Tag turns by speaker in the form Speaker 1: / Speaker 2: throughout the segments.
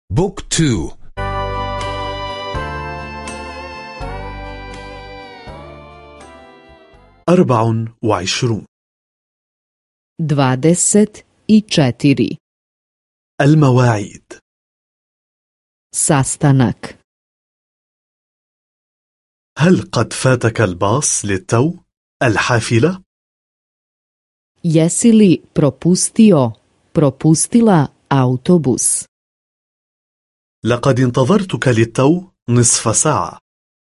Speaker 1: بوك تو.
Speaker 2: 24.
Speaker 3: 24.
Speaker 2: المواعيد.
Speaker 3: Sastanak.
Speaker 2: هل قد فاتك الباص للتو؟ الحافلة؟
Speaker 3: Jesi li propustila autobus?
Speaker 2: لقد انتظرتك للتو نصف ساعة.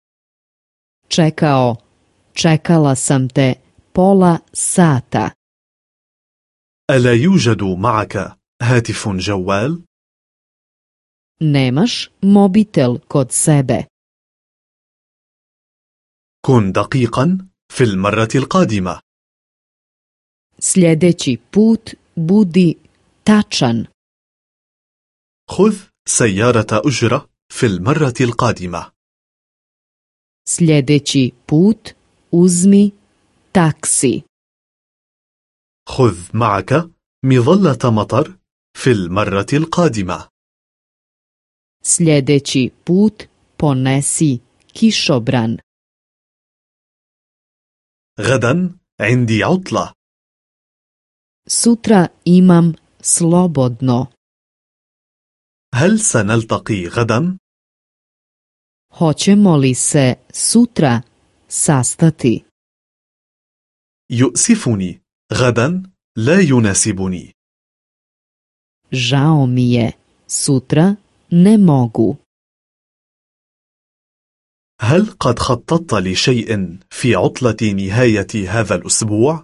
Speaker 3: Čekala sam te pola sata.
Speaker 2: ألا يوجد معك هاتف جوال؟
Speaker 3: Nemaš mobitel kod sebe?
Speaker 2: كن دقيقا في المرة القادمة.
Speaker 3: Sljedeći put budi tačan.
Speaker 2: خذ سيارة أجرة في المرة القادمة.
Speaker 3: Sljedeći put uzmi taksi.
Speaker 2: خذ معك مظلة مطر في المرة القادمة.
Speaker 3: Sljedeći put ponesi kišobran.
Speaker 2: غدا عندي عطلة.
Speaker 3: Sutra imam slobodno.
Speaker 2: هل سنلتقي غدا؟
Speaker 3: Hoćemo li se sutra sastati?
Speaker 2: يؤسفني، غدا لا يناسبني.
Speaker 3: Žao mi je, sutra ne mogu.
Speaker 2: هل قد خططت لشيء في عطلة نهاية هذا الأسبوع؟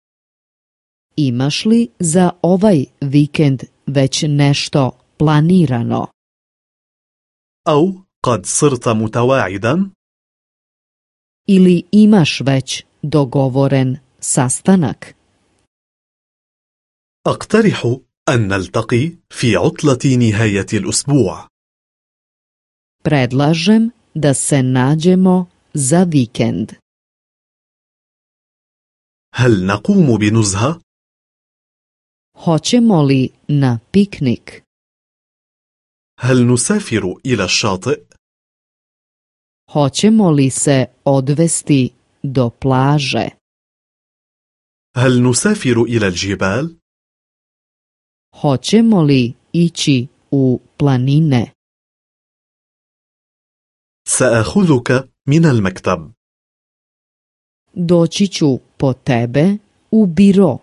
Speaker 3: Imaš li za ovaj vikend već nešto planirano?
Speaker 2: أو قد صرت متواعدا؟
Speaker 3: Ili imaš već dogovoren sastanak?
Speaker 2: أقترح أن نلتقي في عطلة نهاية الأسبوع.
Speaker 3: Predlažem da se nađemo za vikend.
Speaker 2: هل نقوم بنزهة؟
Speaker 3: Hoćemo li na piknik?
Speaker 2: هل نسافر إلى الشاطئ؟
Speaker 3: Hoćemo li se odvesti do plaže?
Speaker 2: هل نسافر إلى الجبال؟
Speaker 3: Hoćemo li ići u planine?
Speaker 2: سأخذك من المكتب.
Speaker 3: Doći ću po tebe u biro.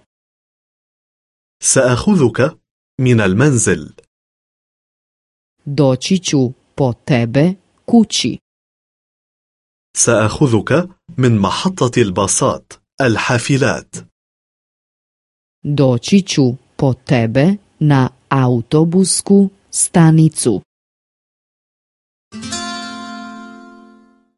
Speaker 2: سأخذك من المنزل.
Speaker 3: Doći ću po tebe kući.
Speaker 2: سأخذك من محطة الباصات الحافلات.
Speaker 3: Doći ću po tebe na autobusku stanicu.